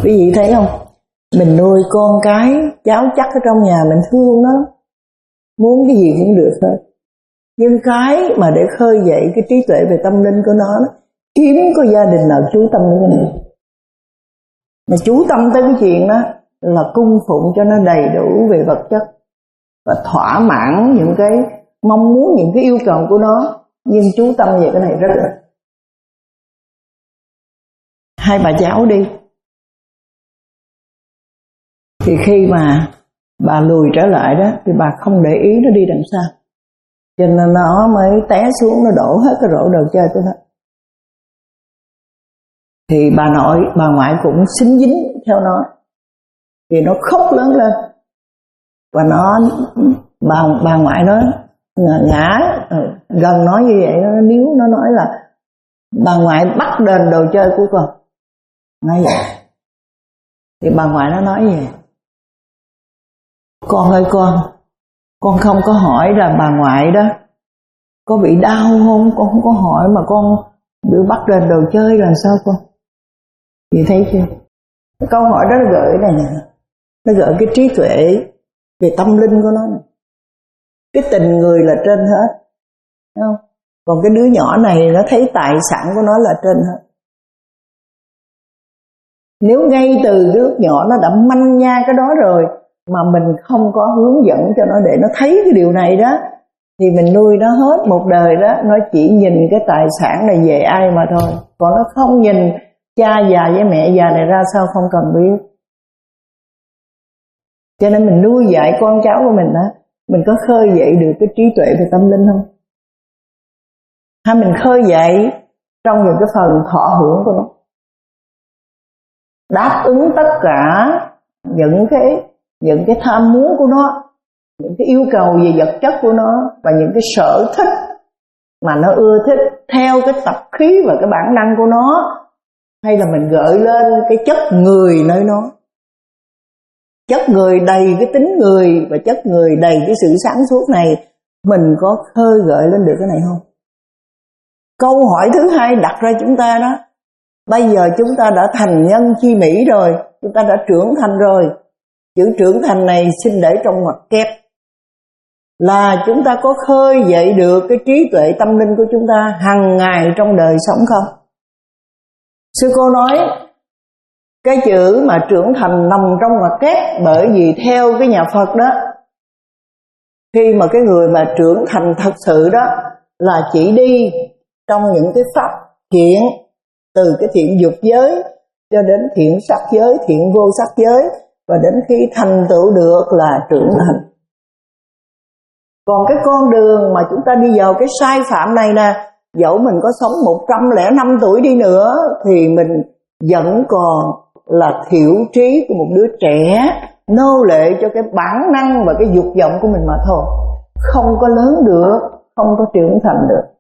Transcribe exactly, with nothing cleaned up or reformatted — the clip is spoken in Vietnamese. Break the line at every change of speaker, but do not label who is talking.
Quý vị thấy không? Mình nuôi con cái, cháu chắc ở trong nhà mình thương nó, muốn cái gì cũng được hết. Nhưng cái mà để khơi dậy cái trí tuệ về tâm linh của nó, kiếm có gia đình nào chú tâm đến cái này. Mà chú tâm tới cái chuyện đó là cung phụng cho nó đầy đủ về vật chất và thỏa mãn những cái mong muốn, những cái yêu cầu của nó. Nhưng chú tâm về cái này rất là. Hai bà cháu đi, thì khi mà bà lùi trở lại đó thì bà không để ý nó đi đằng sau, cho nên nó mới té xuống, nó đổ hết cái rổ đồ chơi của nó. Thì bà nội, bà ngoại cũng xính dính theo nó, thì nó khóc lớn lên. Và nó, bà, bà ngoại nó ngã gần nói như vậy, nó níu, nó nói là bà ngoại bắt đền đồ chơi của con. Nói vậy. Thì bà ngoại nó nói gì? Con ơi con, con không có hỏi là bà ngoại đó có bị đau không, con không có hỏi, mà con bị bắt đền đồ chơi là sao con? Chị thấy chưa? Cái câu hỏi đó nó gợi này nè, nó gợi cái trí tuệ về tâm linh của nó này. Cái tình người là trên hết, thấy không? Còn cái đứa nhỏ này nó thấy tài sản của nó là trên hết. Nếu ngay từ đứa nhỏ nó đã manh nha cái đó rồi mà mình không có hướng dẫn cho nó để nó thấy cái điều này đó, thì mình nuôi nó hết một đời đó, nó chỉ nhìn cái tài sản này về ai mà thôi. Còn nó không nhìn cha già với mẹ già này ra sao không cần biết. Cho nên mình nuôi dạy con cháu của mình đó, mình có khơi dậy được cái trí tuệ về tâm linh không? Hay mình khơi dậy trong những cái phần thọ hưởng của nó, đáp ứng tất cả những cái những cái tham muốn của nó, những cái yêu cầu về vật chất của nó, và những cái sở thích mà nó ưa thích theo cái tập khí và cái bản năng của nó. Hay là mình gợi lên cái chất người nơi nó, chất người đầy cái tính người và chất người đầy cái sự sáng suốt này, mình có khơi gợi lên được cái này không? Câu hỏi thứ hai đặt ra chúng ta đó, bây giờ chúng ta đã thành nhân chi mỹ rồi, chúng ta đã trưởng thành rồi. Chữ trưởng thành này xin để trong ngoặc kép, là chúng ta có khơi dậy được cái trí tuệ tâm linh của chúng ta hàng ngày trong đời sống không? Sư cô nói cái chữ mà trưởng thành nằm trong ngoặc kép, bởi vì theo cái nhà Phật đó, khi mà cái người mà trưởng thành thật sự đó là chỉ đi trong những cái pháp thiện, từ cái thiện dục giới cho đến thiện sắc giới, thiện vô sắc giới, và đến khi thành tựu được là trưởng thành. Còn cái con đường mà chúng ta đi vào cái sai phạm này nè, dẫu mình có sống một trăm lẻ năm tuổi đi nữa thì mình vẫn còn là thiểu trí của một đứa trẻ, nô lệ cho cái bản năng và cái dục vọng của mình mà thôi, không có lớn được, không có trưởng thành được.